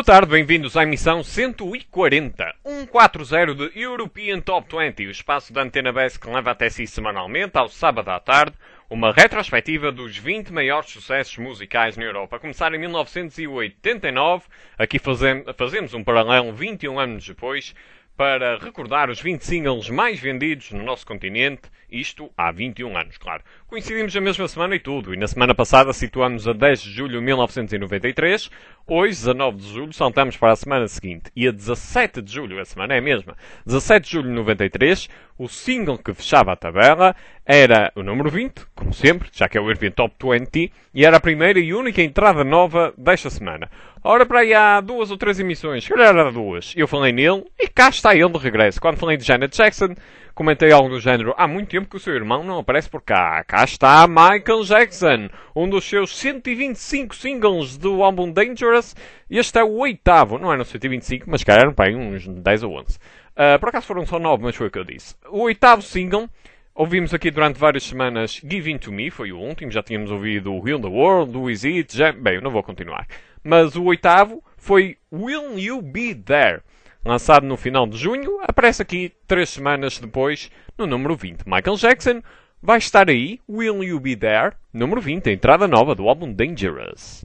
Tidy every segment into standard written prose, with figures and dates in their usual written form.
Boa tarde, bem-vindos à emissão 140, 140 de European Top 20, o espaço da Antena BES que leva até si semanalmente, ao sábado à tarde, uma retrospectiva dos 20 maiores sucessos musicais na Europa. A começar em 1989, aqui fazemos um paralelo 21 anos depois, para recordar os 20 singles mais vendidos no nosso continente, isto há 21 anos, claro. Coincidimos a mesma semana e tudo, e na semana passada situamos a 10 de julho de 1993, hoje, 19 de julho, saltamos para a semana seguinte, e a 17 de julho, a semana é a mesma, 17 de julho de 93, o single que fechava a tabela era o número 20, como sempre, já que é o European Top 20, e era a primeira e única entrada nova desta semana. Ora, para aí há 2 ou 3 emissões, se calhar era 2, eu falei nele, e cá está ele de regresso. Quando falei de Janet Jackson, comentei algo do género, há muito tempo que o seu irmão não aparece por cá. Cá está Michael Jackson, um dos seus 125 singles do álbum Dangerous. Este é o 8º, não eram 125, mas cá eram para aí uns 10 ou 11. Por acaso foram só 9, mas foi o que eu disse. O 8º single, ouvimos aqui durante várias semanas Give In To Me, foi o último, já tínhamos ouvido Heal The World, Who Is It, bem, eu não vou continuar. Mas o 8º foi Will You Be There, lançado no final de junho, aparece aqui 3 semanas depois no número 20. Michael Jackson vai estar aí, Will You Be There, número 20, a entrada nova do álbum Dangerous.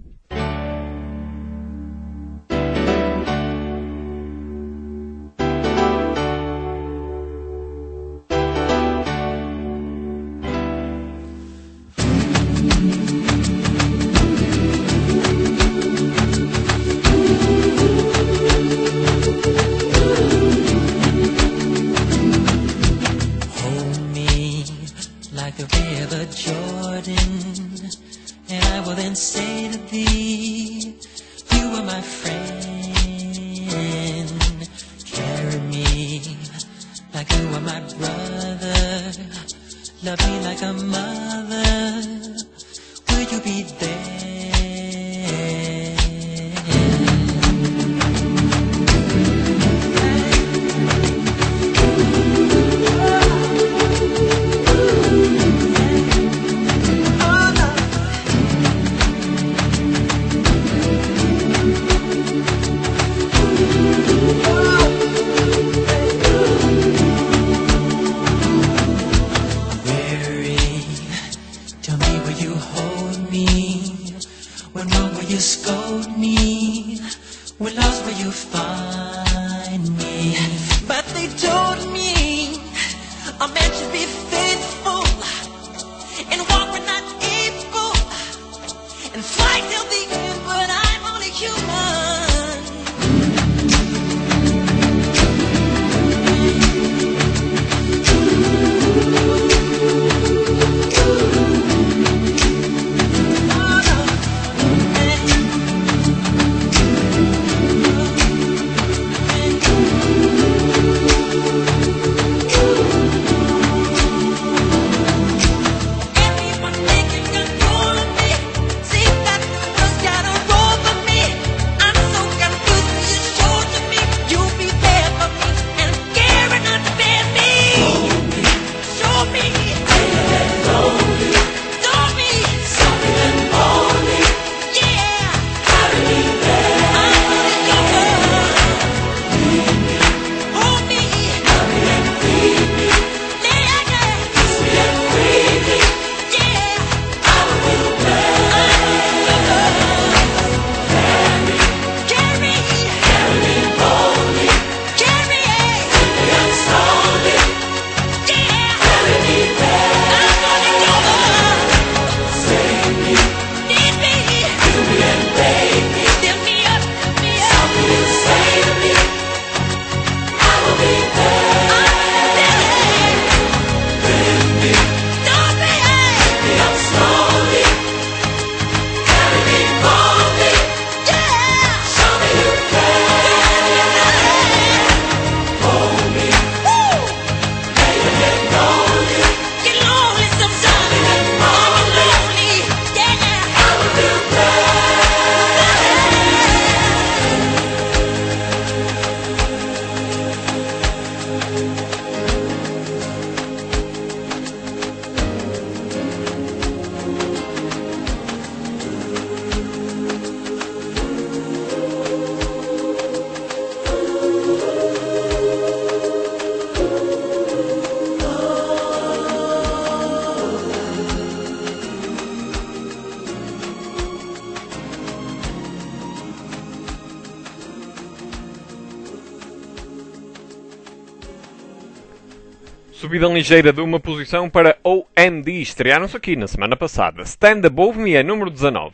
Subida ligeira de uma posição para OMD. Estrearam-se aqui na semana passada. Stand Above Me é número 19.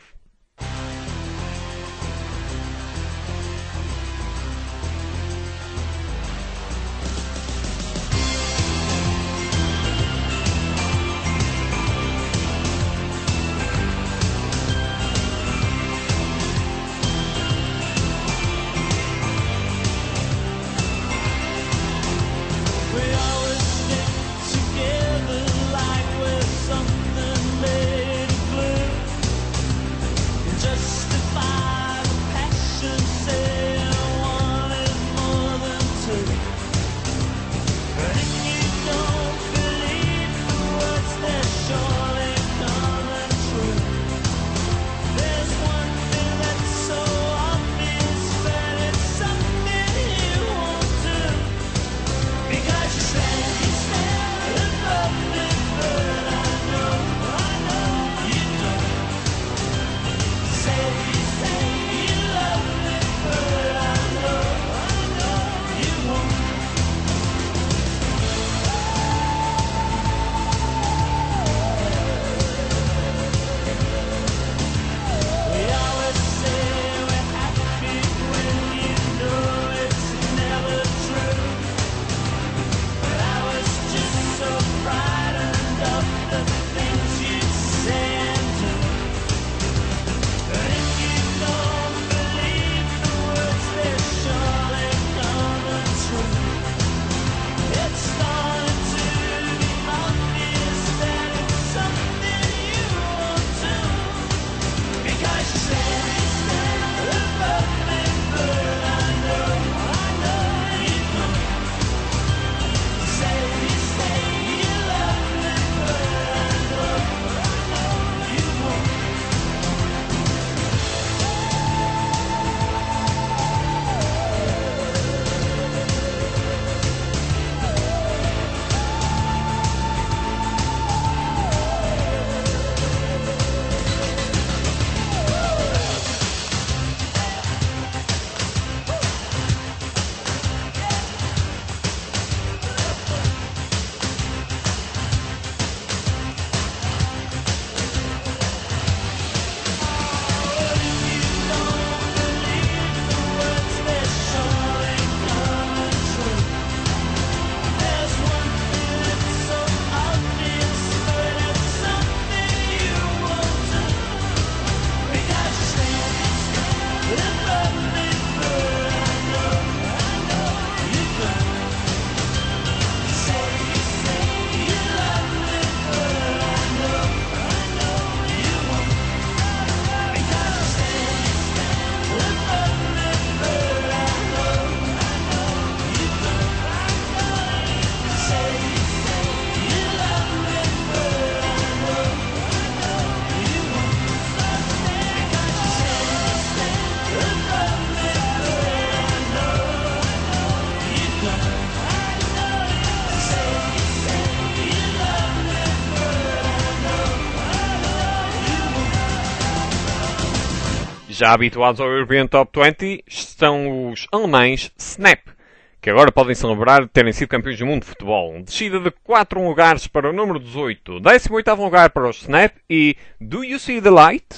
Já habituados ao European Top 20 estão os alemães Snap, que agora podem celebrar terem sido campeões do mundo de futebol. Descida de 4 lugares para o número 18, 18º lugar para os Snap e Do You See the Light?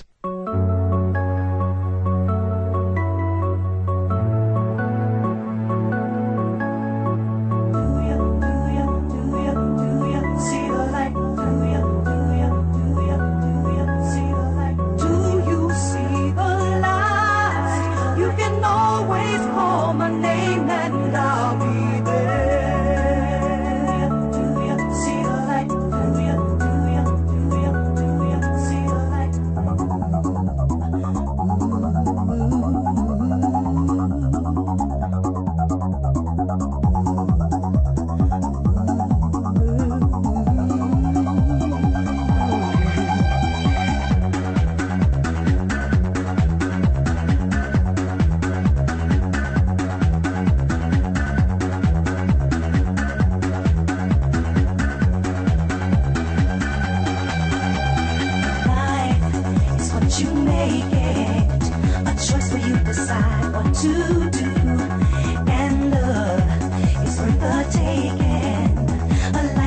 to do, and love is worth the taking. A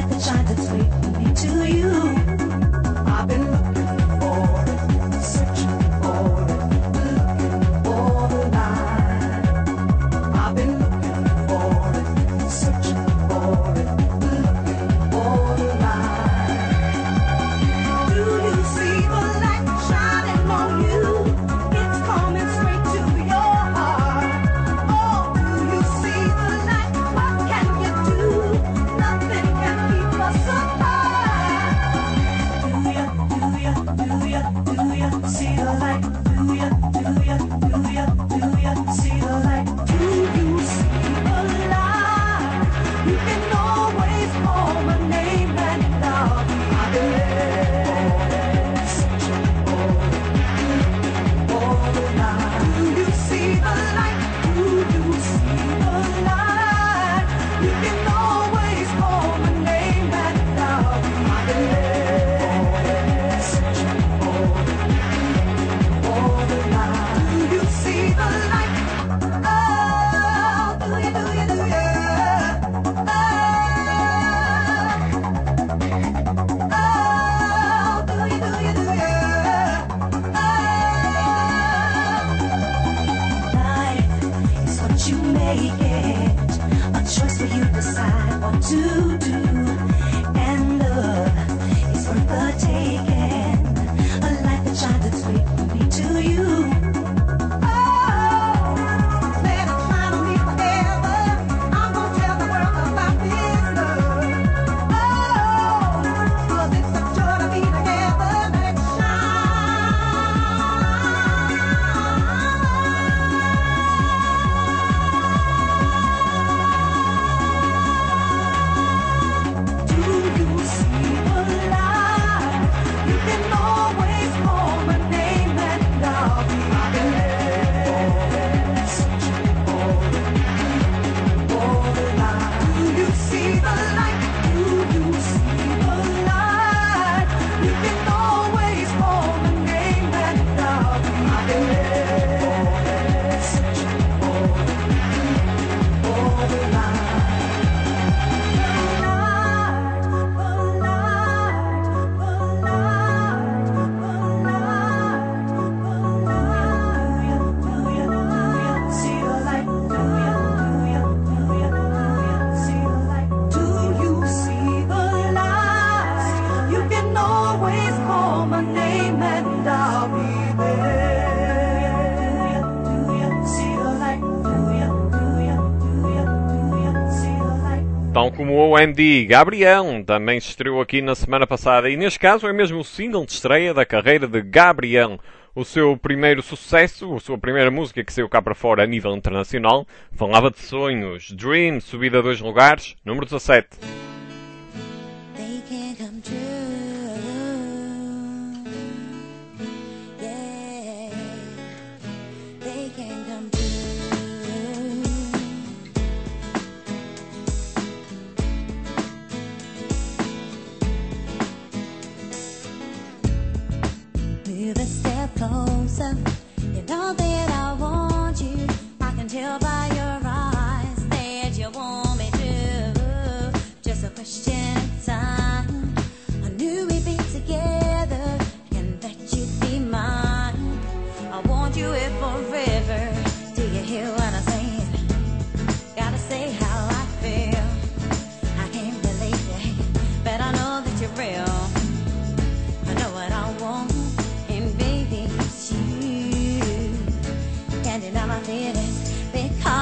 You can always call my name and I'll be there, searching for the light. Do you see the light? Do you see the light? You can always call my name and I'll be there, searching for the light. Do you see the light? Oh, do you, do you, do you? Oh, do you, do you, do you? Life is what you make it, a choice for you to decide what to do. And love is worth the taking, a life that shines its way from me to you. Oh, let it shine on me forever. I'm gonna tell the world about this love. Oh, 'cause it's a joy to be together. Let it shine. Do you see the light? You can always call my name and I'll be there, searching for the light. Do you see the light? Do you see the light? You can always call my name and I'll be there, searching for the light. Tal como o OMD, Gabriel também se estreou aqui na semana passada e neste caso é mesmo o single de estreia da carreira de Gabriel. O seu primeiro sucesso, a sua primeira música que saiu cá para fora a nível internacional, falava de sonhos. Dream, subida 2 lugares, número 17. They can come true. Yeah, they can come true. Move a step closer. You know that I want you. I can tell by your eyes that you want me to. Just a question of time. I knew we'd be together and that you'd be mine. I want you here forever. Do you hear what I'm saying? Gotta say how I feel. I can't believe it, but I know that you're real. I know what I want, and baby, it's you. Can't deny my feelings because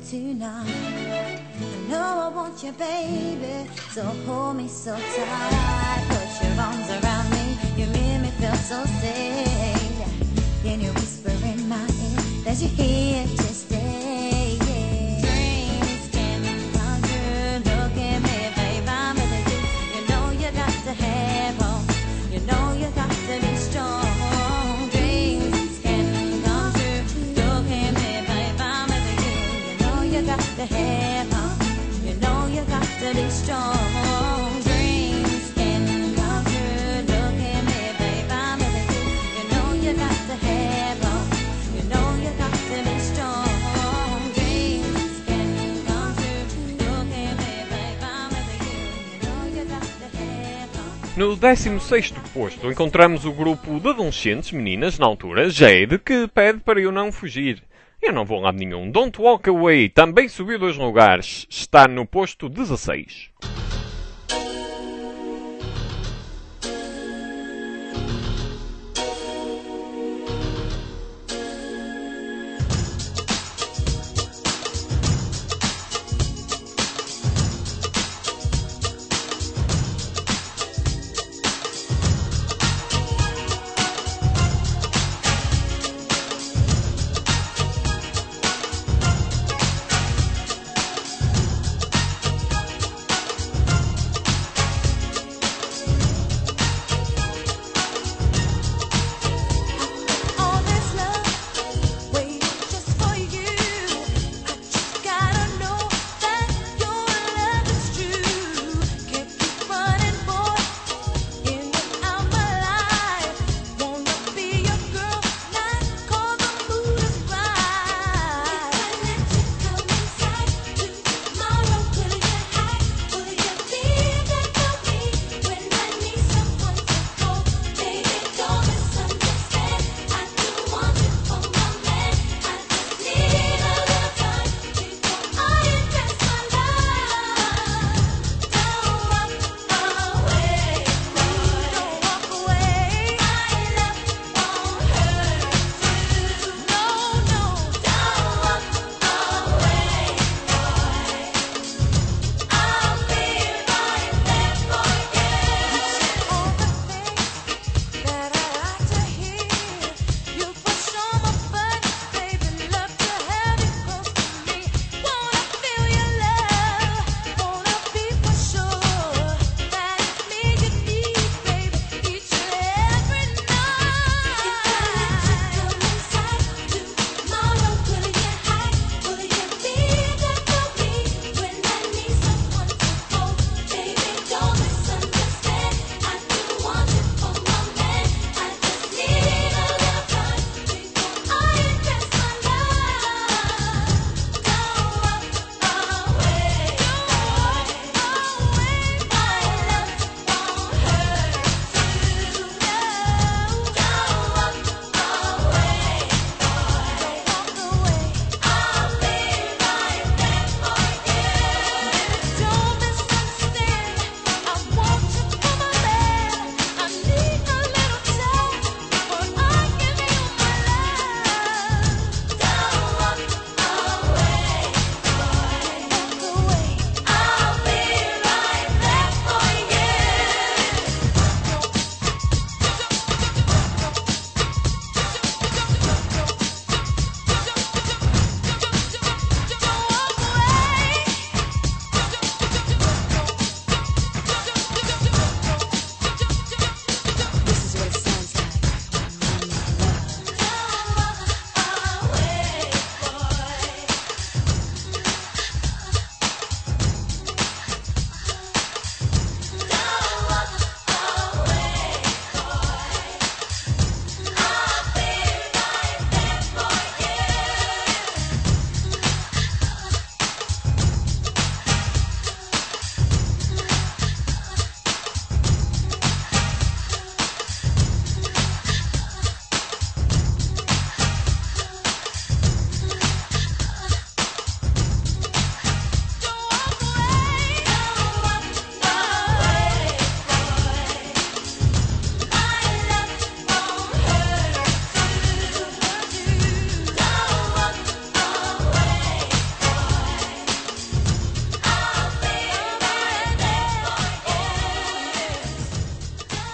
tonight. I know I want you, baby, so hold me so tight. Put your arms around me, you make me feel so safe. Can you whisper in my ear that you're here to stay? Dreams can come true. Look at me, babe, I'm with you. You know you got to have hope. You know you got to be strong. Dreams can come true. Look at me, babe, I'm with you. You know you got to have hope. You know you got to be strong. Dreams can come true. Look at me, babe, I'm with you. You know you got to have hope. You know you got to be strong. Dreams can come true. Look at me, babe, I'm with you. You know you got to have hope. No 16º posto encontramos o grupo de adolescentes, meninas, na altura, Jade, que pede para eu não fugir. Eu não vou a lado nenhum. Don't Walk Away também subiu 2 lugares. Está no posto 16.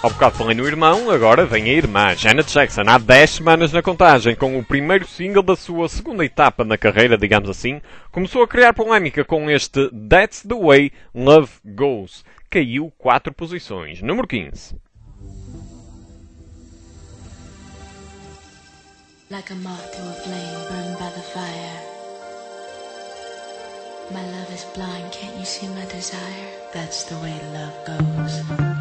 Ao bocado falei no irmão, agora vem a irmã, Janet Jackson, há 10 semanas na contagem, com o primeiro single da sua segunda etapa na carreira, digamos assim, começou a criar polémica com este That's the Way Love Goes. Caiu 4 posições. Número 15. Like a moth to a flame burned by the fire. My love is blind, can't you see my desire? That's the way love goes.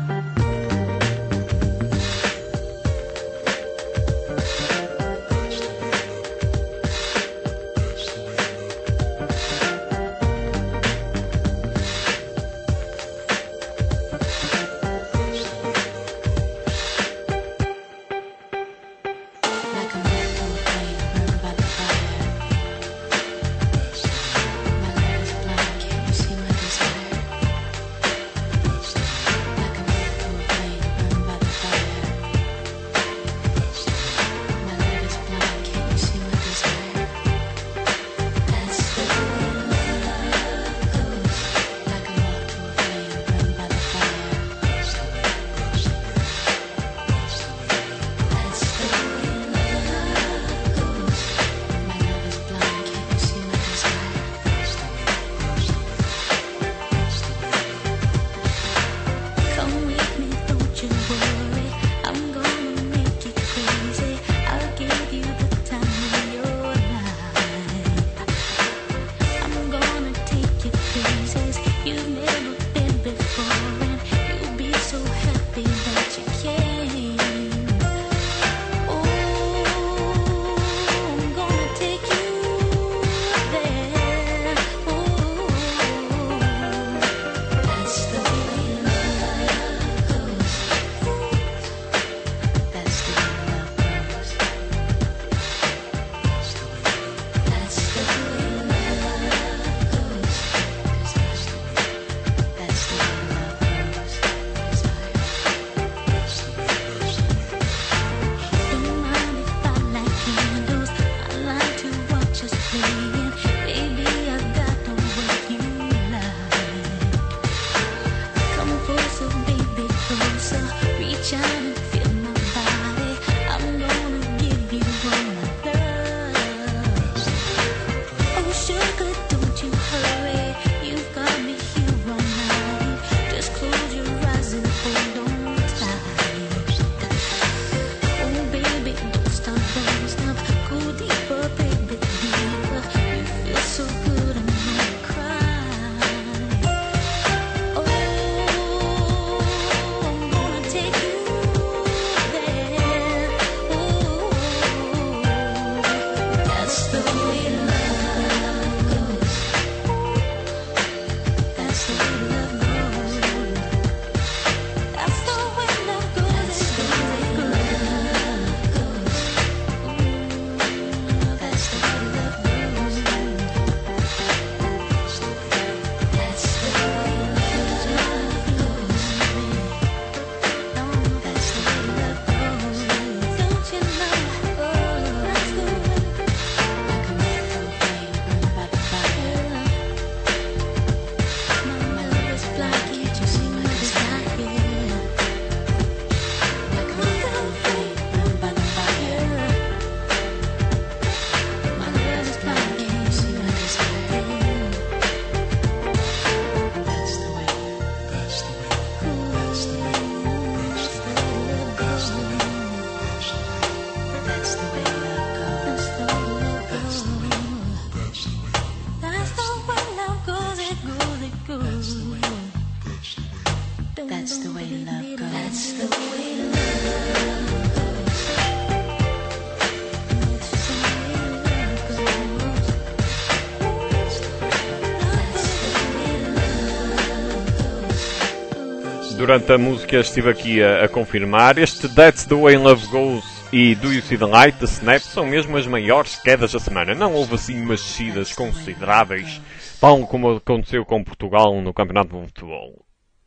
Durante a música estive aqui a confirmar. Este That's the Way Love Goes e Do You See the Light, The Snap, são mesmo as maiores quedas da semana. Não houve assim umas descidas consideráveis, tal como aconteceu com Portugal no Campeonato de Futebol.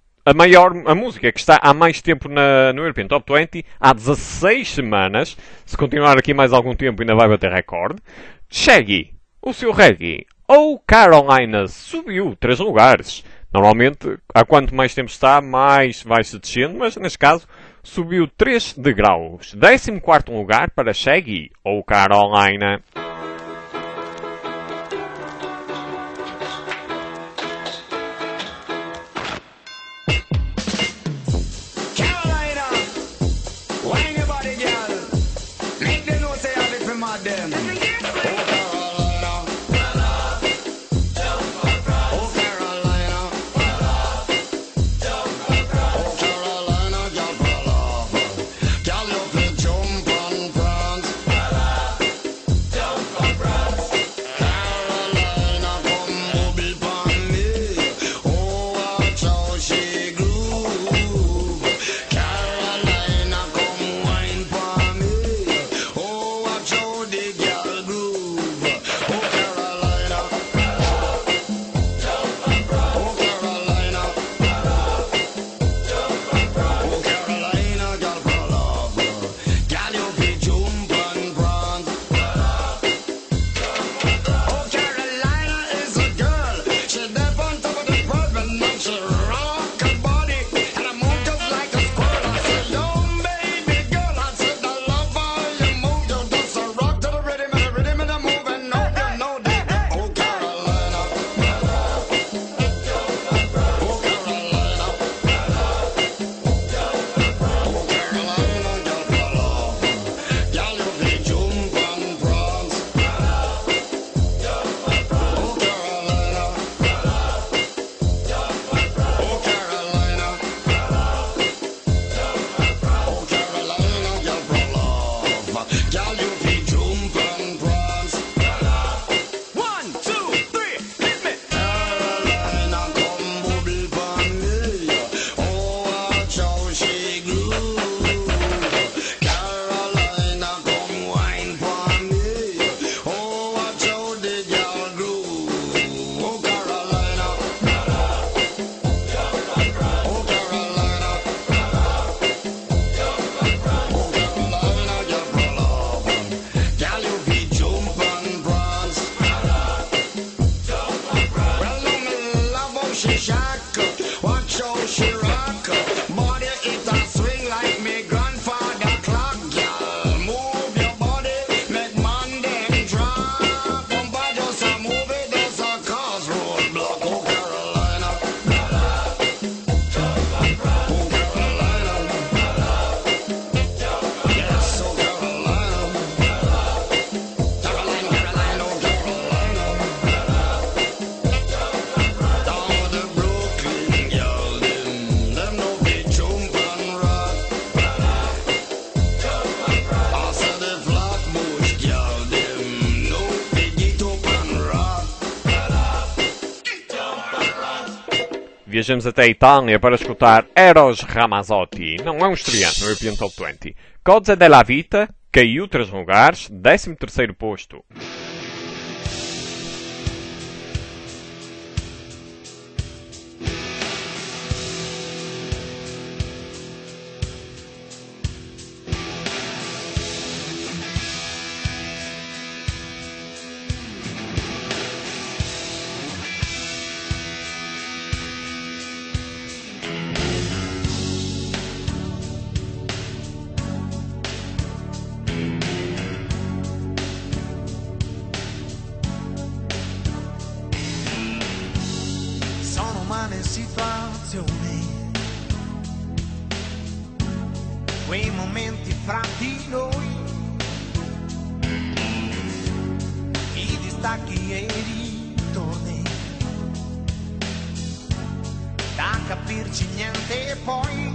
A música que está há mais tempo no European Top 20, há 16 semanas, se continuar aqui mais algum tempo ainda vai bater recorde. Shaggy, o seu reggae, ou Carolina, subiu 3 lugares. Normalmente, há quanto mais tempo está, mais vai-se descendo, mas neste caso subiu 3 degraus. 14º lugar para Shaggy ou Carolina. Viajamos até a Itália para escutar Eros Ramazzotti. Não é um estreante no European Top 20. Cose della Vita caiu 3 lugares, 13º posto. Situazioni, quei momenti fra di noi, i distacchi e i ritorni, da capirci niente poi,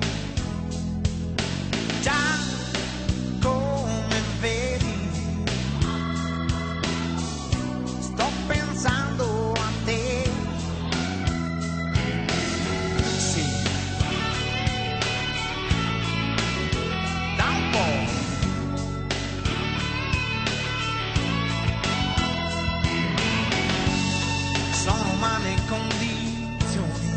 già come vedi, sto pensando a te. Sono umane condizioni,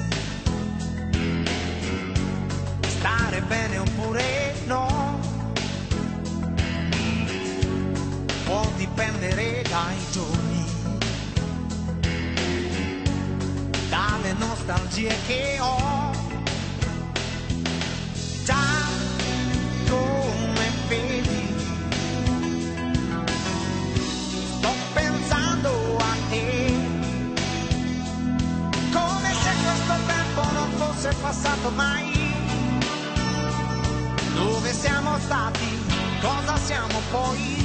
stare bene oppure no, può dipendere dai giorni, dalle nostalgie che ho, già stati, cosa siamo poi?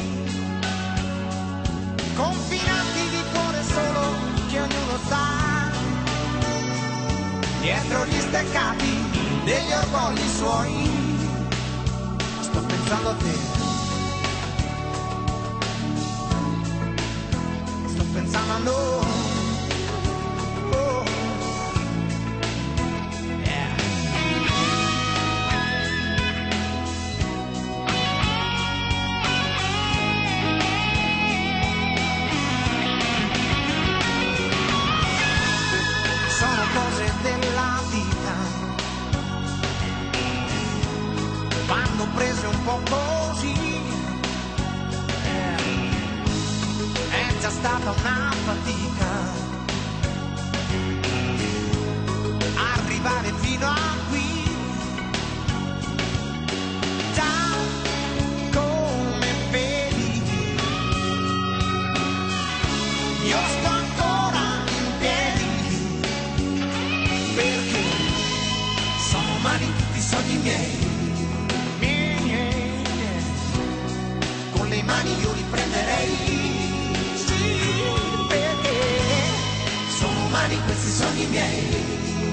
Confinati di cuore solo che ognuno sta dietro gli steccati degli orgogli suoi. Sto pensando a te, sto pensando a noi. Oh. Yeah. Sono cose della vita, vanno prese un po' così. È già stata una fatica arrivare fino a qui. Già come vedi io sto ancora in piedi, perché sono umani tutti i sogni miei. Con le mani io li prenderei, sì, perché sono umani questi sogni miei.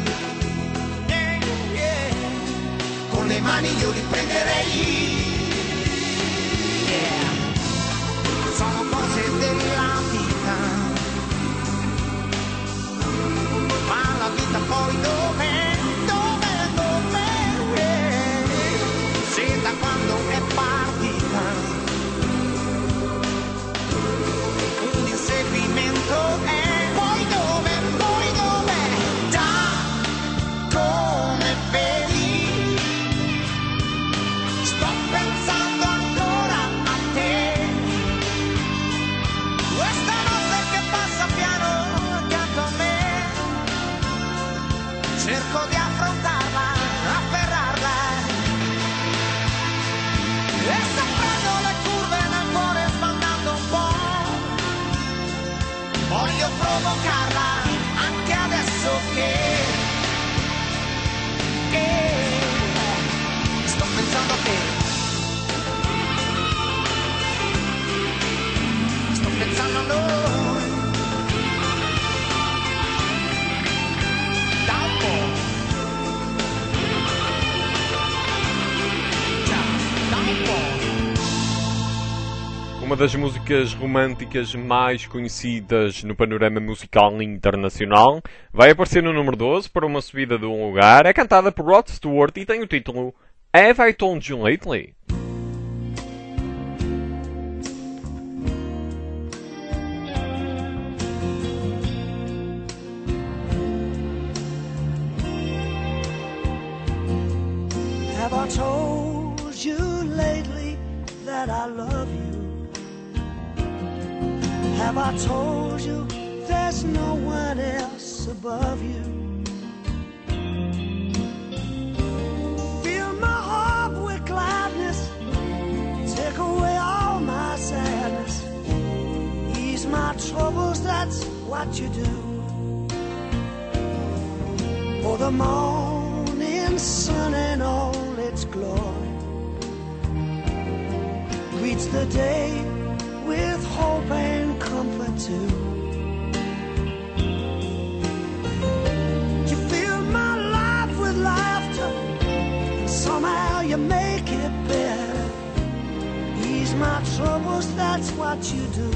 Con le mani io li prenderei. Sono cose della vita, ma la vita poi dov'è? Se da quando è partita un inseguimento è, poi dov'è? Già come vedi sto pensando ancora a te. Questa notte che passa piano accanto a me, cerco di affrontarla, afferrarla, e sto prendo le curve nel cuore sbandando un po'. Voglio provocarla anche adesso che sto pensando a te. Sto pensando a noi. Da un po'. Già, da un po'. Uma das músicas românticas mais conhecidas no panorama musical internacional vai aparecer no número 12 para uma subida de um lugar. É cantada por Rod Stewart e tem o título Have I Told You Lately? Have I told you lately that I love you? Have I told you there's no one else above you? Fill my heart with gladness, take away all my sadness, ease my troubles, that's what you do. For the morning sun and all its glory greets the day with hope and comfort too. You fill my life with laughter, somehow you make it better. Ease my troubles, that's what you do.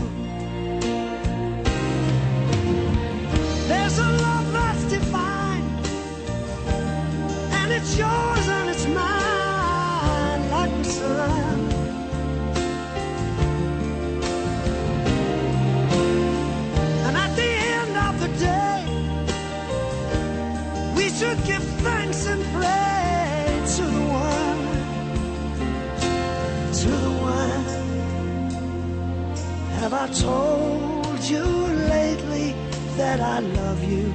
There's a love that's divine, and it's yours and it's mine, like the sun. Should give thanks and pray to the one, to the one. Have I told you lately that I love you?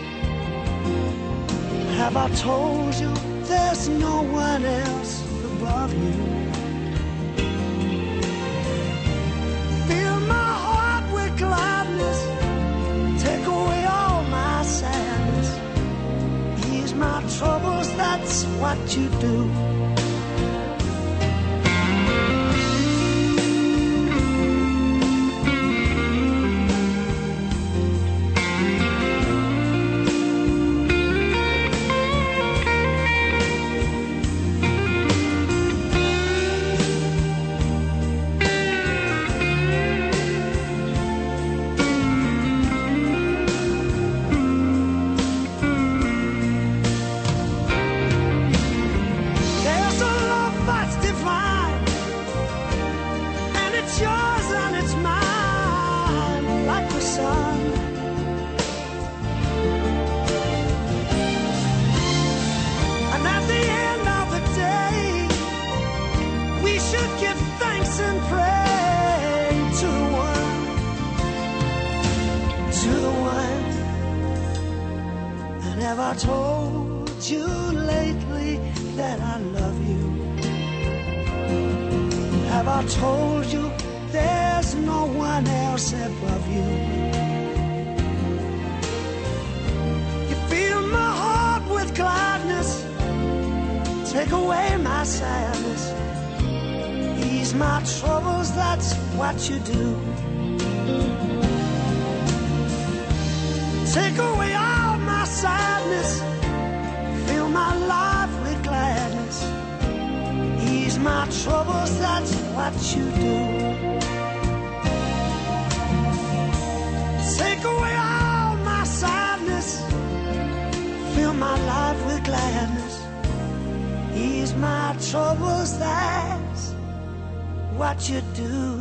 Have I told you there's no one else above you? Fill my heart with gladness, take away all my sadness, ease my troubles, that's what you do. told you lately that I love you? Have I told you there's no one else above you? You fill my heart with gladness, take away my sadness, ease my troubles, that's what you do. Take away all my sadness, fill my life with gladness, ease my troubles, that's what you do. Take away all my sadness, fill my life with gladness, ease my troubles, that's what you do.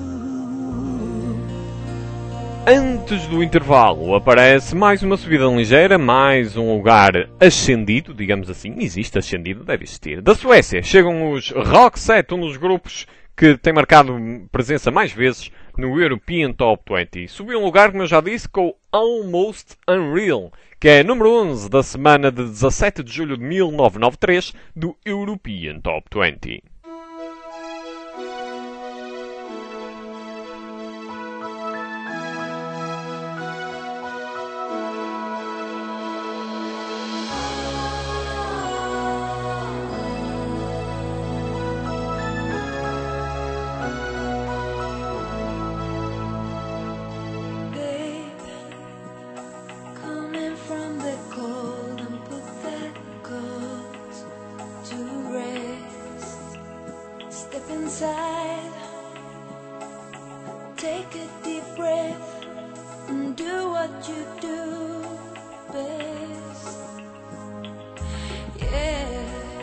Antes do intervalo aparece mais uma subida ligeira, mais um lugar ascendido, digamos assim. Existe ascendido, deve existir. Da Suécia chegam os Roxette, um dos grupos que tem marcado presença mais vezes no European Top 20. Subiu um lugar, como eu já disse, com Almost Unreal, que é número 11 da semana de 17 de julho de 1993 do European Top 20. Inside, take a deep breath and do what you do best. Yeah,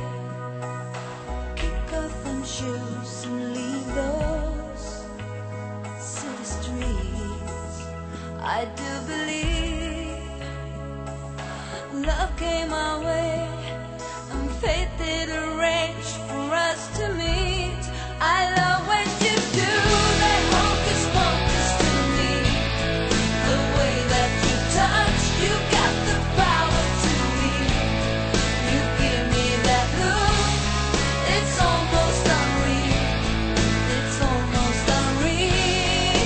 kick off them shoes and leave those city streets. I do believe love came our way and fate did arrange for us to meet. I love when you do that hocus pocus to me. The way that you touch, you got the power to me. You give me that look, it's almost unreal. It's almost unreal.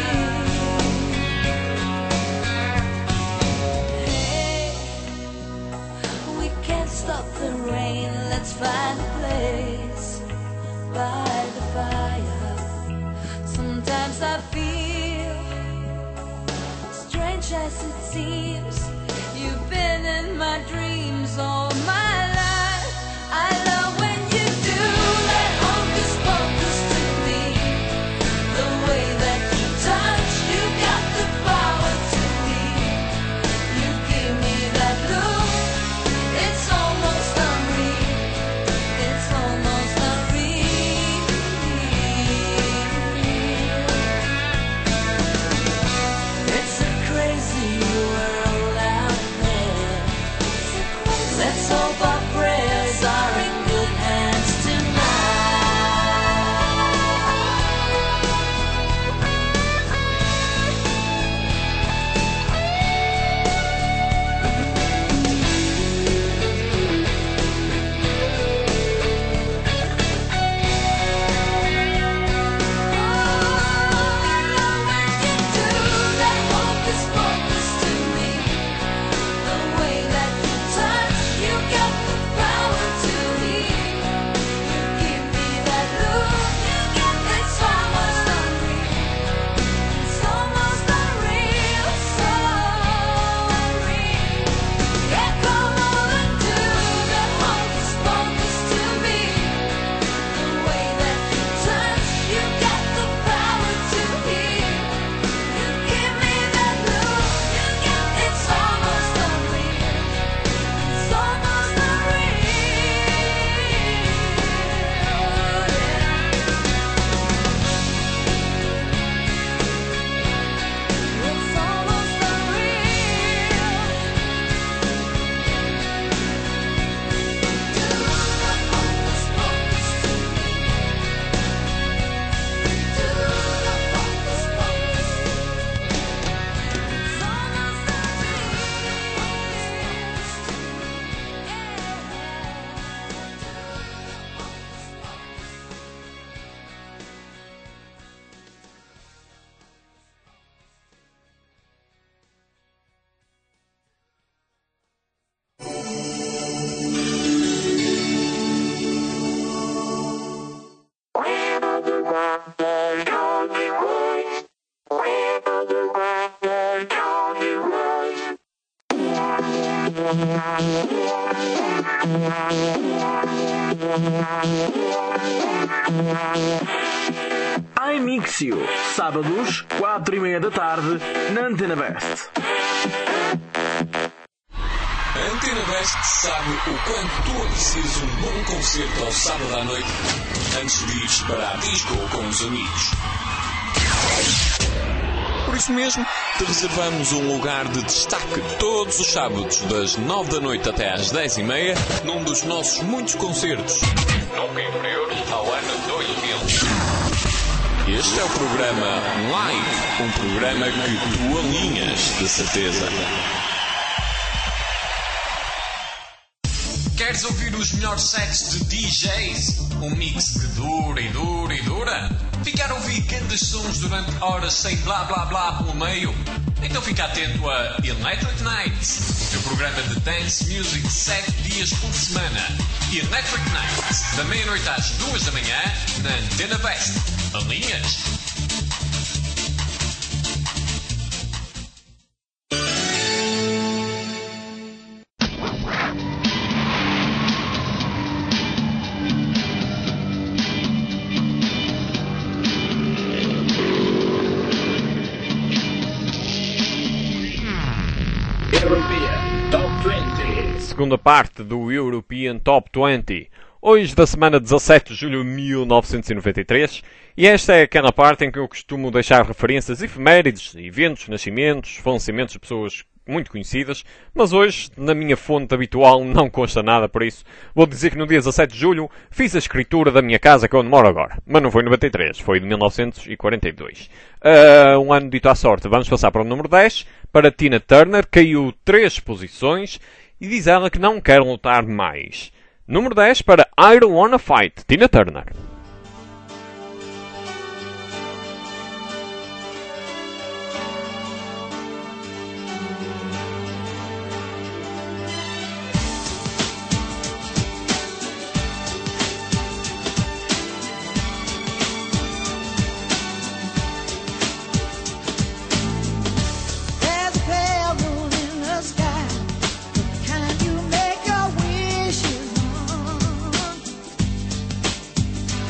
Hey, we can't stop the rain, let's find a place by the fire. Sometimes I feel strange as it seems. You've been in my dreams all my life. I love when you do that hocus pocus to me. The way that you touch, you got the power to me. You give me that look, it's almost unreal. It's almost unreal. It's a crazy world out there. It's a iMixio, sábados, 4:30 da tarde, na Antena Best. A Antena Best sabe o quanto tu aprecias um bom concerto ao sábado à noite antes de ires para a disco com os amigos. Por isso mesmo, te reservamos um lugar de destaque todos os sábados, das 9 da noite até às 10:30, num dos nossos muitos concertos, nunca inferiores ao ano 2000. Este é o programa Live, um programa que tu alinhas, de certeza. Queres ouvir os melhores sets de DJs? Um mix que dura e dura e dura? Ficar a ouvir grandes sons durante horas sem blá blá blá pelo meio? Então fica atento a Electric Nights, o teu programa de dance music 7 dias por semana. Electric Nights, da meia-noite às 2 da manhã, na Antena Best. Alinhas? Segunda parte do European Top 20, hoje da semana 17 de julho de 1993, e esta é aquela parte em que eu costumo deixar referências efemérides, eventos, nascimentos, falecimentos de pessoas muito conhecidas, mas hoje, na minha fonte habitual, não consta nada, por isso vou dizer que no dia 17 de julho fiz a escritura da minha casa que é onde moro agora, mas não foi em 93, foi de 1942. Um ano dito à sorte, vamos passar para o número 10, para Tina Turner, caiu 3 posições, e diz ela que não quer lutar mais. Número 10 para I Don't Wanna Fight, Tina Turner. There's a pale moon in the sky, the kind you make your wishes on.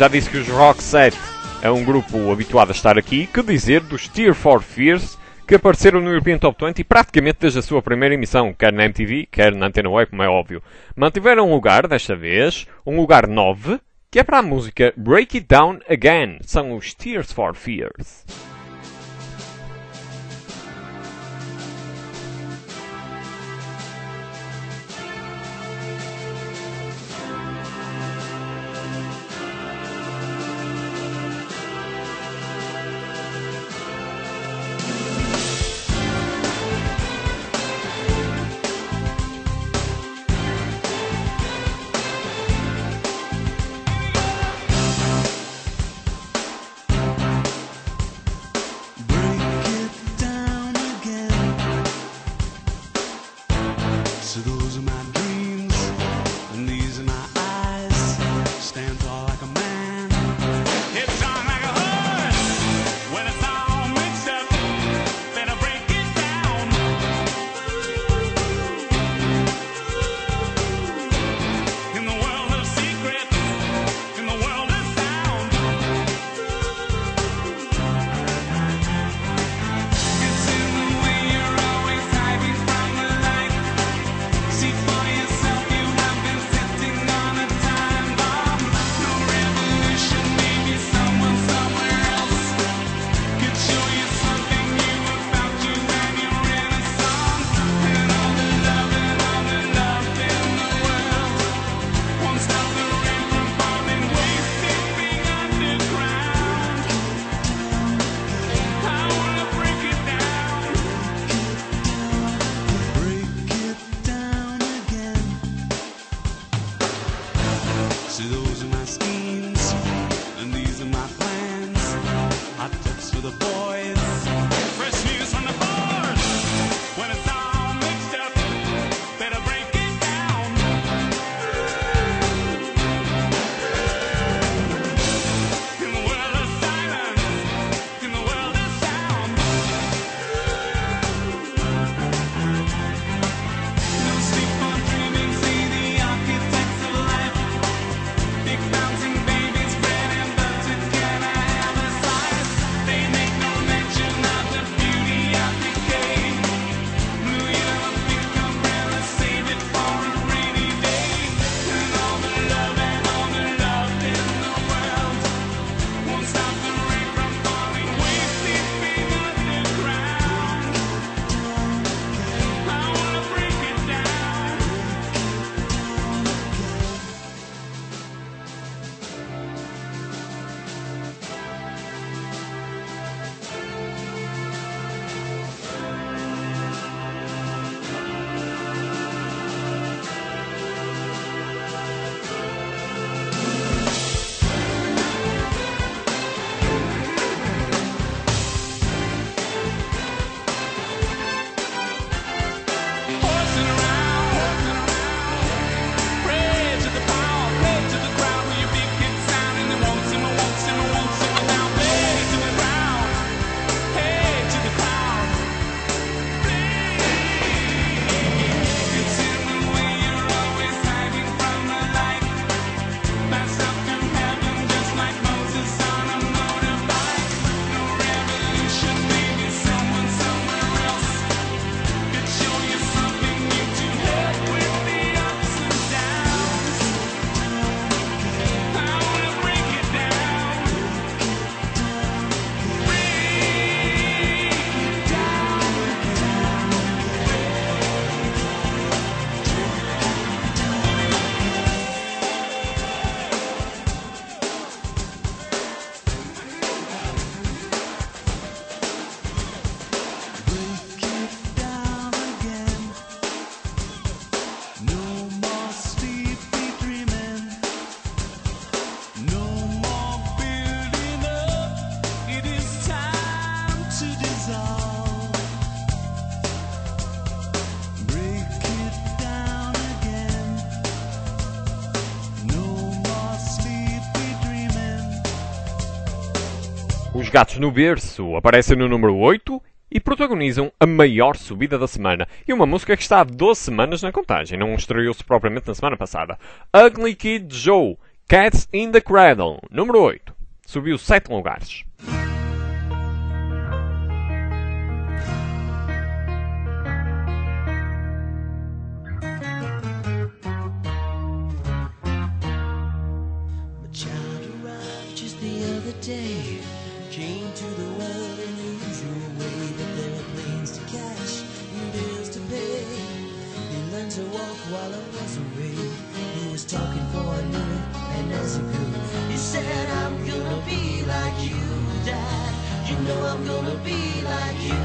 Já disse que os Roxette é um grupo habituado a estar aqui. Que dizer dos Tears for Fears, que apareceram no European Top 20 praticamente desde a sua primeira emissão, quer na MTV, quer na Antena Web, como é óbvio. Mantiveram um lugar, desta vez, um lugar 9, que é para a música Break It Down Again. São os Tears for Fears. Os Gatos no Berço aparecem no número 8 e protagonizam a maior subida da semana. E uma música que está há 12 semanas na contagem, não estreou-se propriamente na semana passada. Ugly Kid Joe, Cats in the Cradle, número 8. Subiu 7 lugares. My child arrived just the other day. Came to the world in the usual way, but there were planes to catch and bills to pay. He learned to walk while I was away. He was talking for I knew it, and as he grew, he said, I'm gonna be like you, Dad. You know I'm gonna be like you.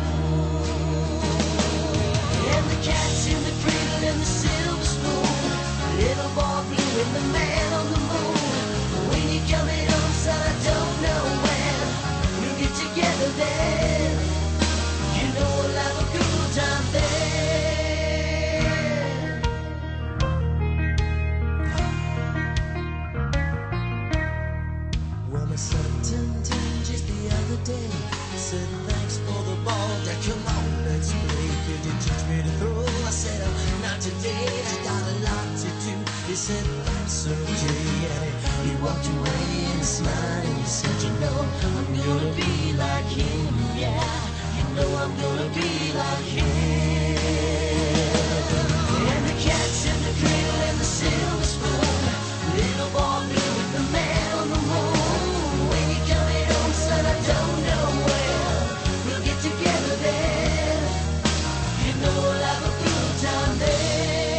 And the cat's in the cradle and the silver spoon, the little boy blue and the man on the moon. When you coming home, son, I don't know when we'll get together then. You know we'll have a good time then. Well, my son turned 10 just the other day. Said thanks for the ball, Dad, come on, let's play. Could you teach me to throw? I said, oh, not today, I got a lot to do. He said, that's okay, and he walked away and smiled and he said, you know, I'm gonna be like him, yeah. You know I'm gonna be like him. And the cat's in the cradle and the silver spoon, little boy blue with the man on the moon. When you coming home, son, I don't know when we'll get together then. You know we'll have a good time then.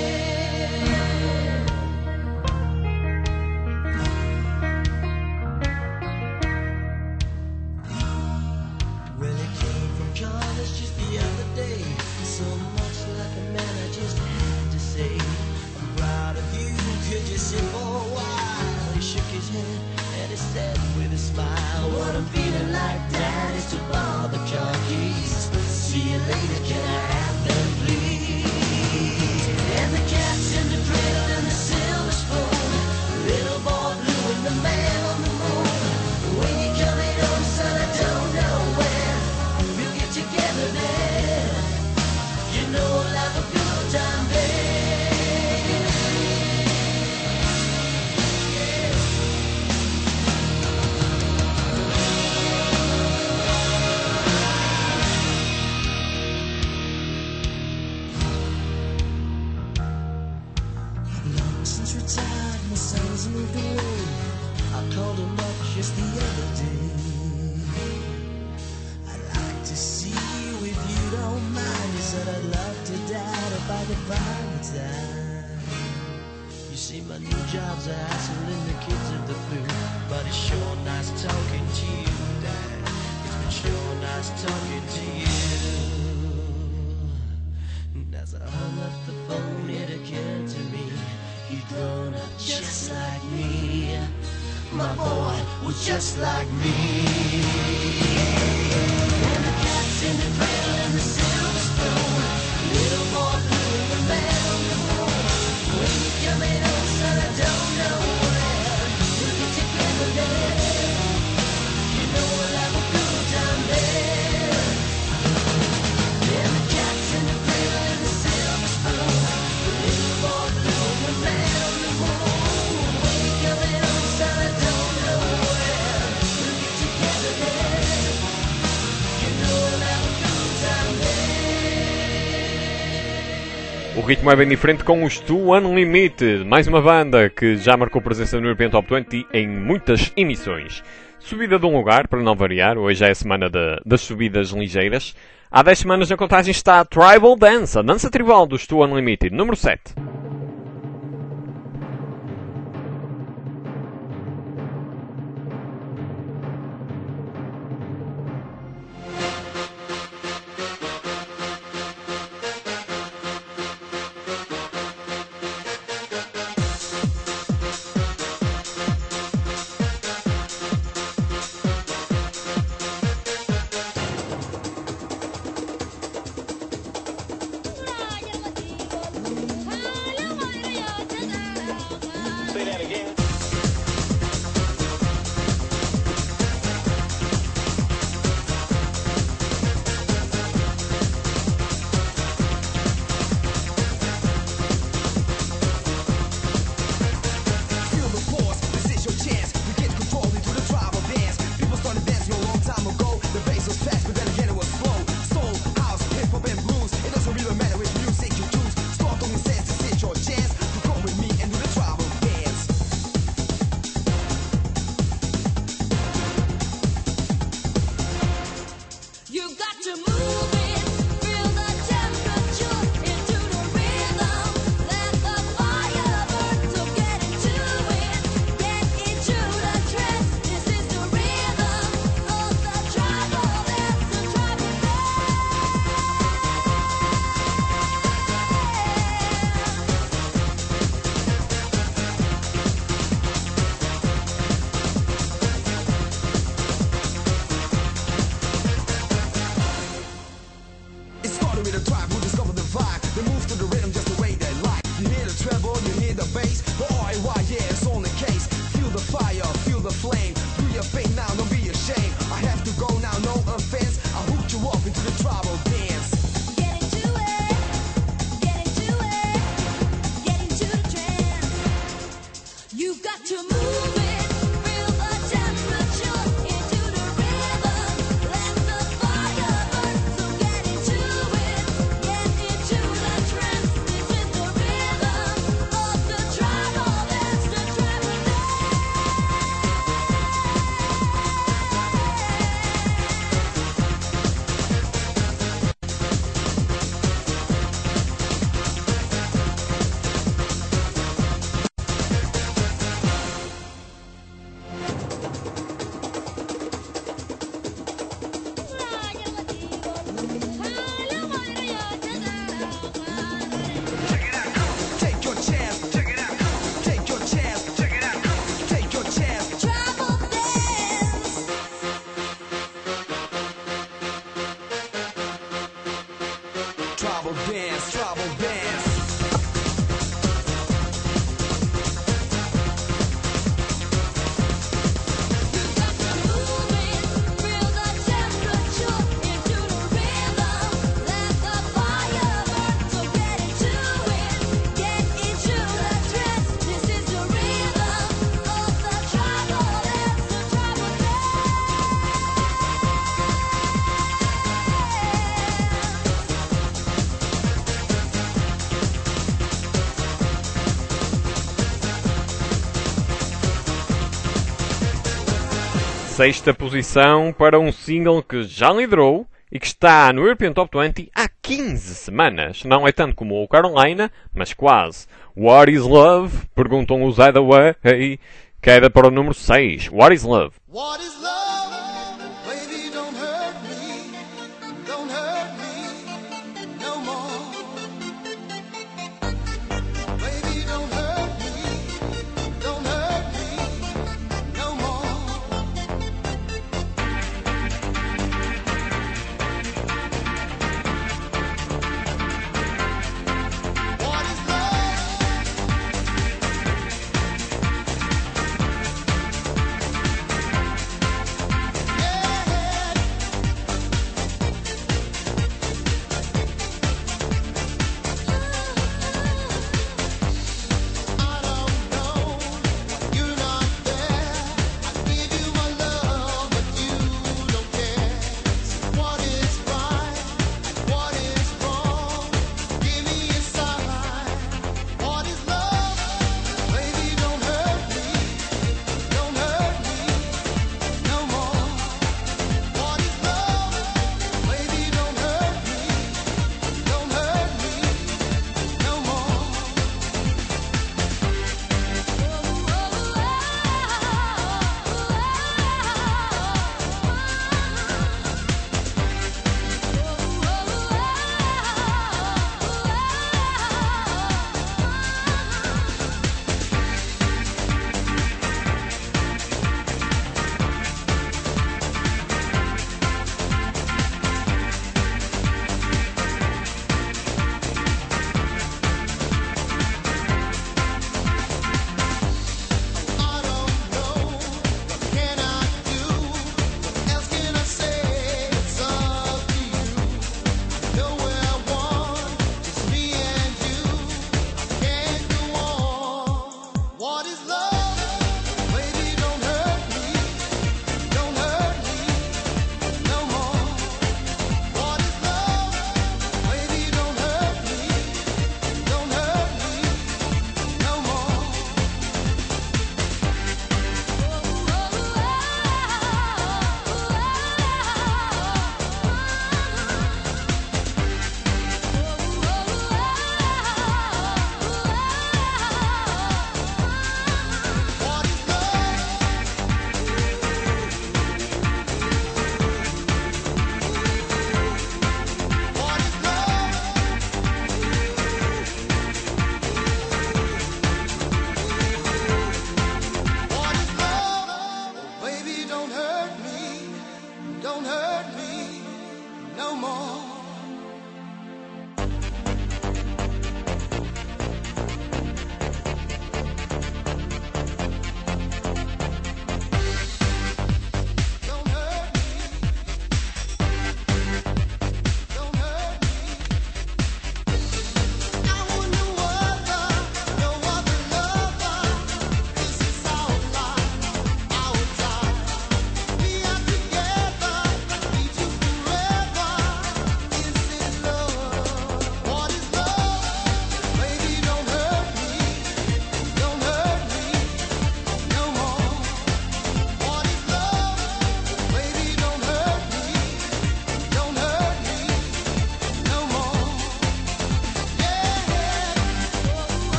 Well, he came from college just the other day. So much like a man, I just had to say, I'm proud of you, could you sit for a while? He shook his head and he said with a smile, what I'm feeling like, Dad, is to borrow the car keys. See you later, can I have them, please? And the cat's in the cradle and the silver spoon, little boy blue and the man on the moon. When you coming home, son, I don't know when we'll get together then. You know we'll have a good time then. I've long since retired, my son's moved away. I called him up just the other day. I'd like to see you if you don't mind. He said I'd love to, Dad, if I could find the time. You see, my new job's a hassle and the kids are the flu, but it's sure nice talking to you, Dad. It's been sure nice talking to you. And as I hung up the phone, it occurred to me, he'd grown up just like me. My boy was just like me. And the cat's in the cradle and the silver spoon, little boy blue and the man on the moon. When you coming home, son, I don't know when we'll get together then. You know we'll have a good time then. And the cat's in the cradle and the silver spoon, little boy blue and the man on the moon. When you coming home, son, I don't know when we'll get together then. You know we'll have a good time then. O ritmo é bem diferente com os Two Unlimited, mais uma banda que já marcou presença no European Top 20 em muitas emissões. Subida de um lugar, para não variar, hoje é a semana das subidas ligeiras. Há 10 semanas na contagem está Tribal Dance, a dança tribal dos Two Unlimited, número 7. Hallelujah. Tribal dance, tribal dance. Sexta posição para um single que já liderou e que está no European Top 20 há 15 semanas. Não é tanto como o Carolina, mas quase. What is Love? Perguntam os Either Way. Queda para o número 6. What is Love? What is love? Baby, don't hurt me. Don't hurt me no more. Baby, don't hurt me. Don't hurt me no more. What is love?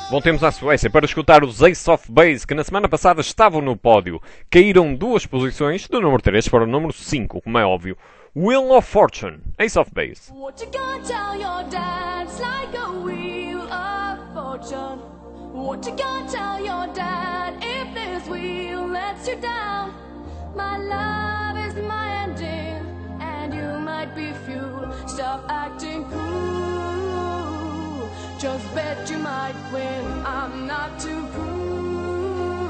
Voltemos à Suécia para escutar os Ace of Base, que na semana passada estavam no pódio. Caíram 2 posições, do número 3 para o número 5, como é óbvio. Wheel of Fortune, Ace of Base. What you gonna tell your dad? It's like a wheel of fortune. What you gonna tell your dad if this wheel lets you down? My love is my ending, and you might be fuel. Stop acting cool. Just bet you might win. I'm not too cool.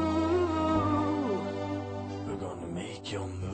We're gonna make your move.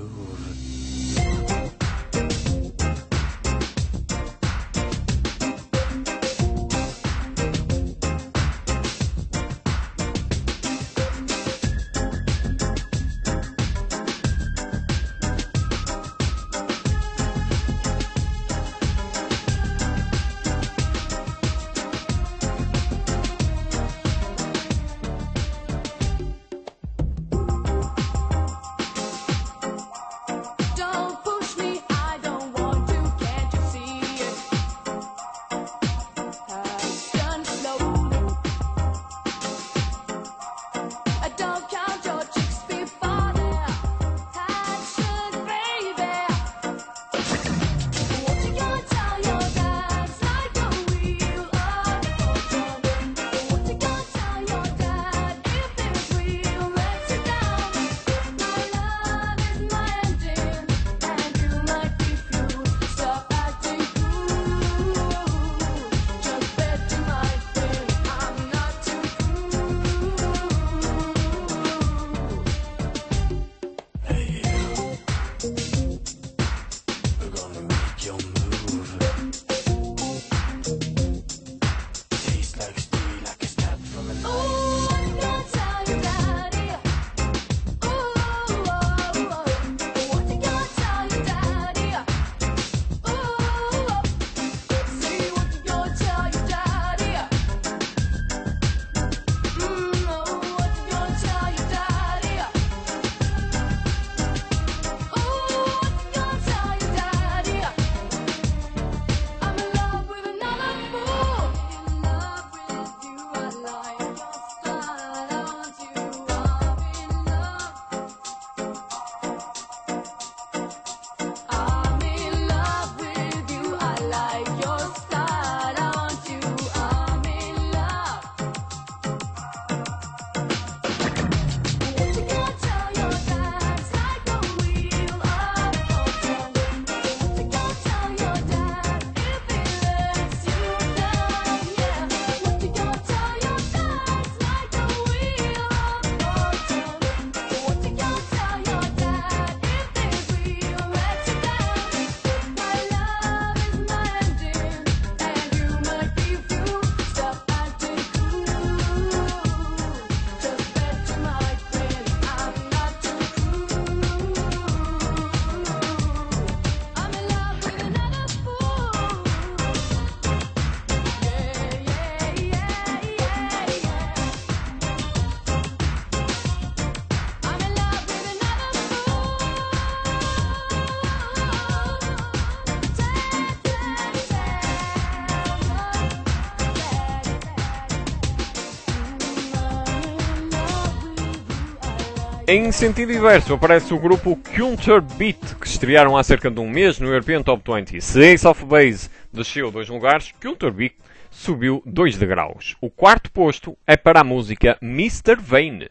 Em sentido inverso, aparece o grupo Counter Beat, que estrearam há cerca de um mês no European Top 20. Se Ace of Base desceu 2 lugares, Counter Beat subiu 2 degraus. O 4º posto é para a música Mr. Vane.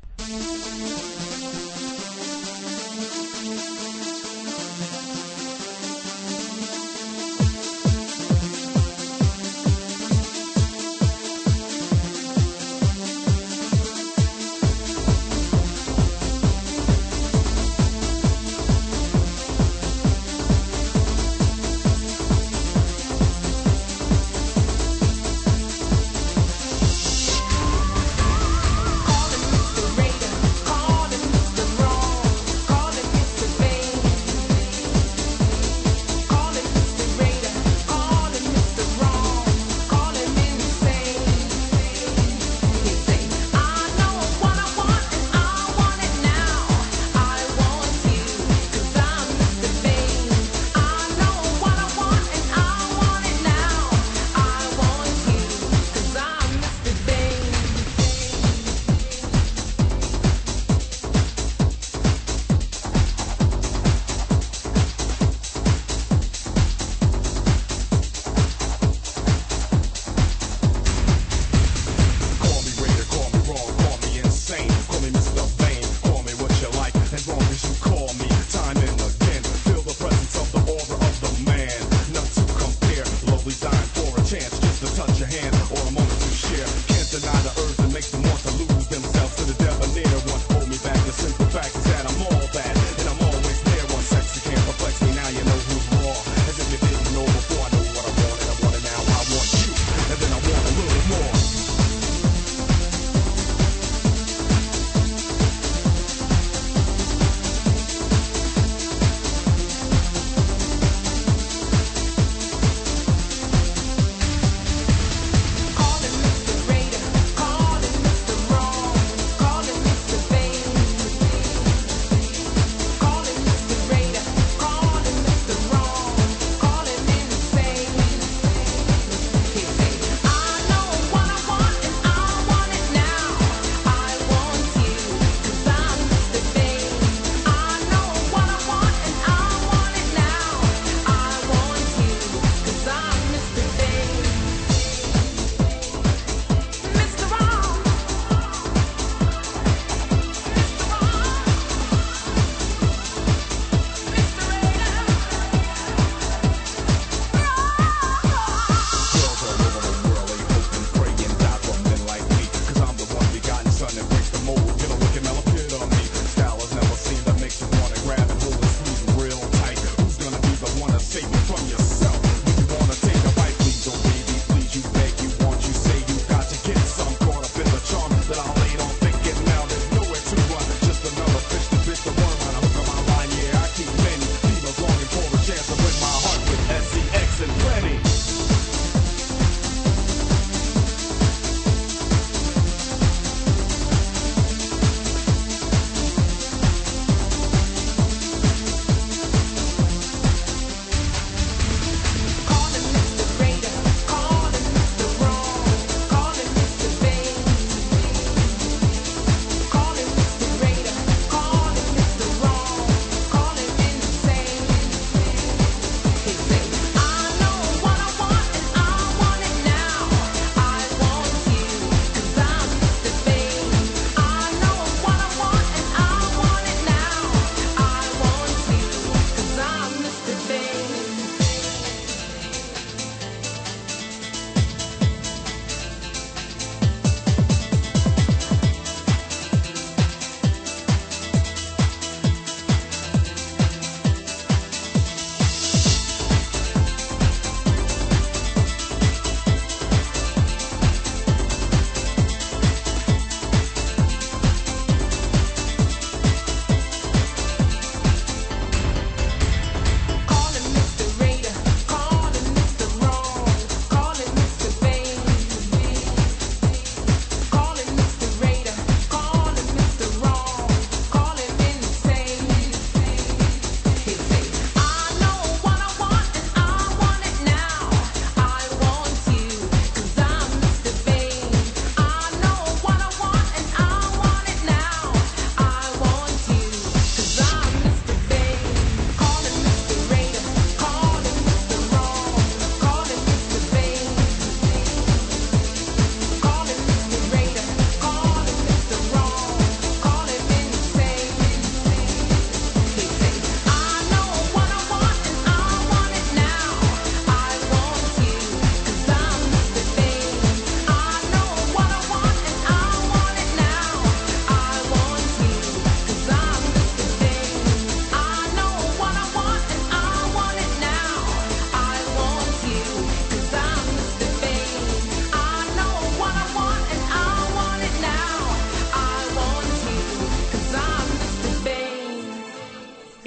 Calling Mr. Raider.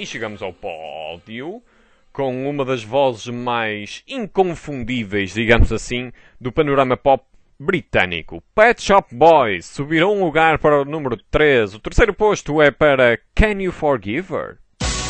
chegamos ao pódio com uma das vozes mais inconfundíveis, digamos assim, do panorama pop britânico. Pet Shop Boys subiram um lugar para o número 3. O terceiro posto é para Can You Forgive Her?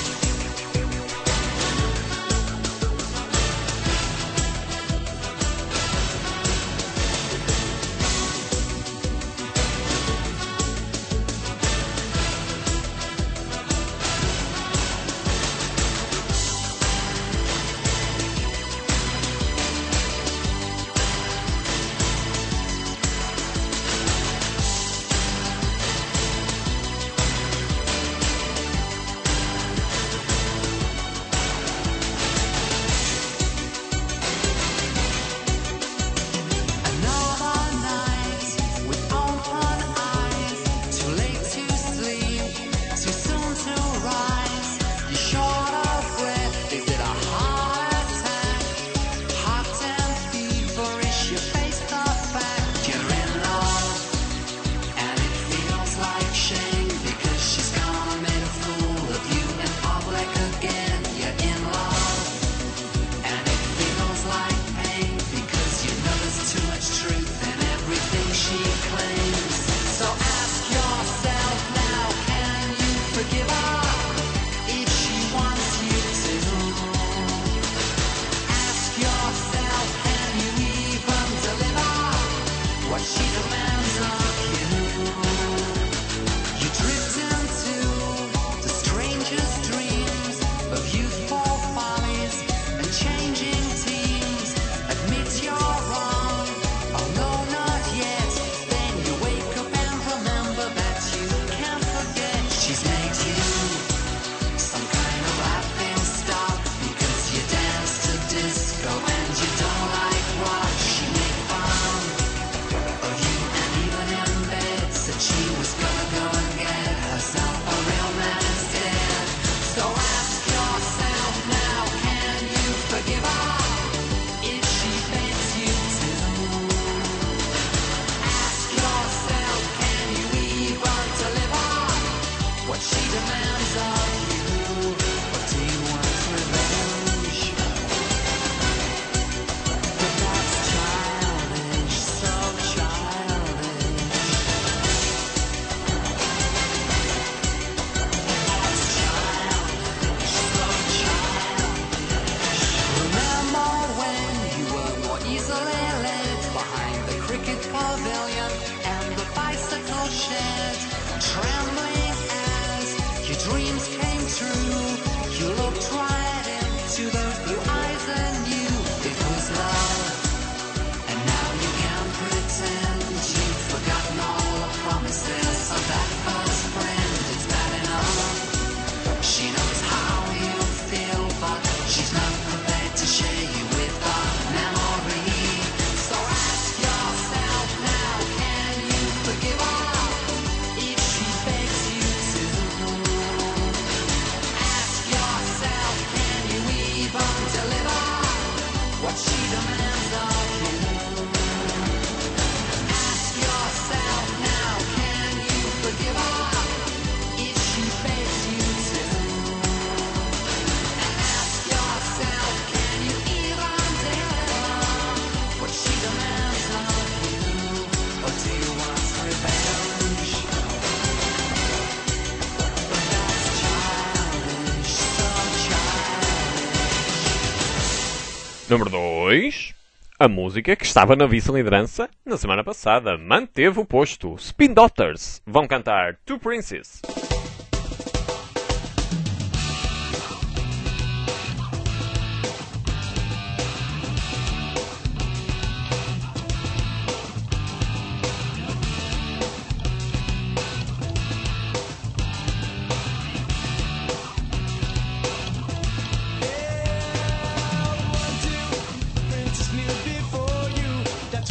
Número 2. A música que estava na vice-liderança na semana passada manteve o posto. Spin Doctors vão cantar Two Princes.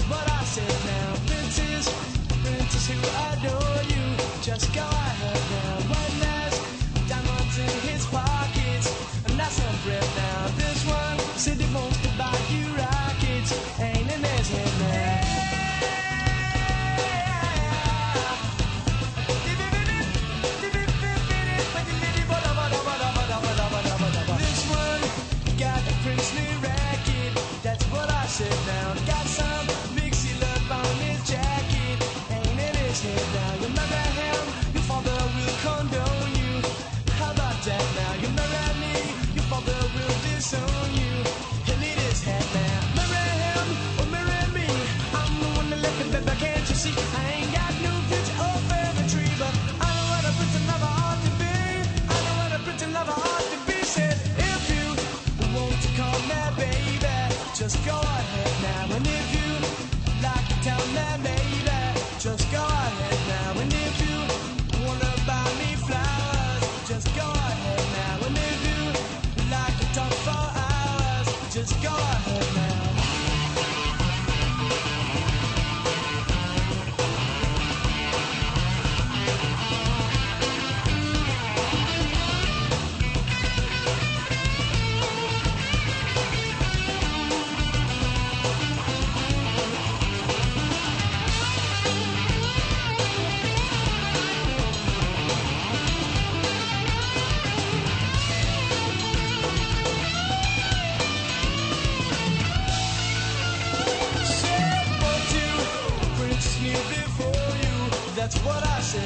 Who adore you, just go ahead now.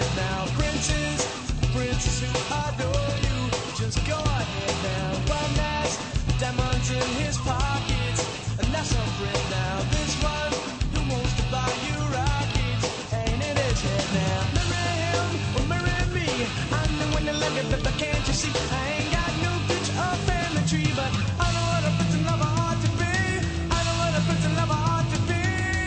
ahead now. Princess who adore you, just go ahead now. One has diamonds in his pockets, and that's a friend now. This one who wants to buy you rockets, ain't in his head now. Marry him or marry me, I'm the one that love you, but can't you see? I ain't got no picture or family tree, but I know what a person lover ought to be. I know what a person lover ought to be.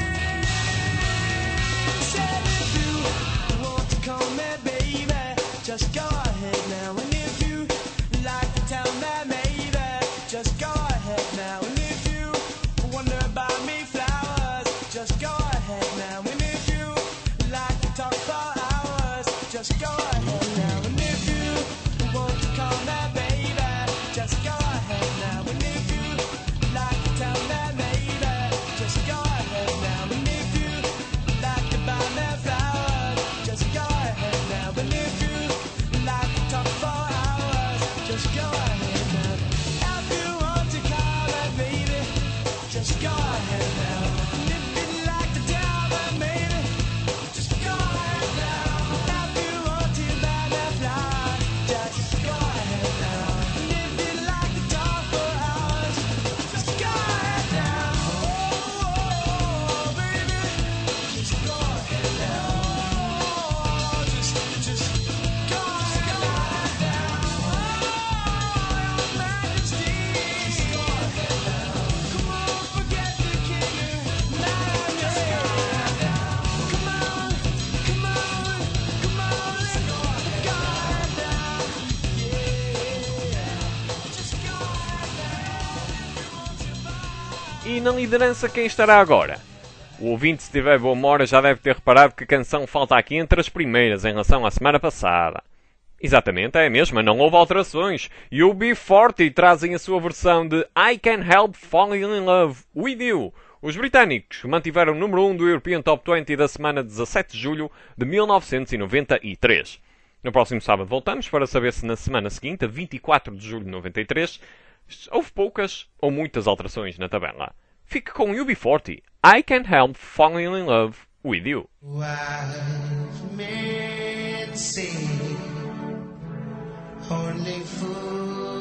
Said if you want to call me baby, just go ahead now. And if you like to tell me maybe, just go ahead now. And if you wonder about me flowers, just go ahead now. And if you like to talk for hours, just go ahead now. And if you want to call me baby, just go ahead now. And if you like to tell me maybe, just go ahead now. And if you like to buy me flowers, just go ahead now. And if you like to talk for hours, just go ahead now. If you want to call me baby, just go ahead now. And if you like to tell me maybe, just go ahead now. If you want to buy me flowers, just go ahead now. And if you like to talk for hours, just go ahead now. Oh, baby, just go ahead now. Just go ahead now. Oh, your Majesty, just go ahead now. Come on, forget the king. Now just go ahead now. Come on, come on, come on, let's go ahead now. Yeah, just go ahead now. E na liderança quem estará agora? O ouvinte, se tiver boa memória, já deve ter reparado que a canção falta aqui entre as primeiras em relação à semana passada. Exatamente, é a mesma, não houve alterações. E o UB40 trazem a sua versão de I Can't Help Falling in Love With You. Os britânicos mantiveram o número 1 do European Top 20 da semana 17 de julho de 1993. No próximo sábado voltamos para saber se na semana seguinte, a 24 de julho de 93, houve poucas ou muitas alterações na tabela. Fique com o UB40, I Can't Help Falling in Love With You. Men say only fools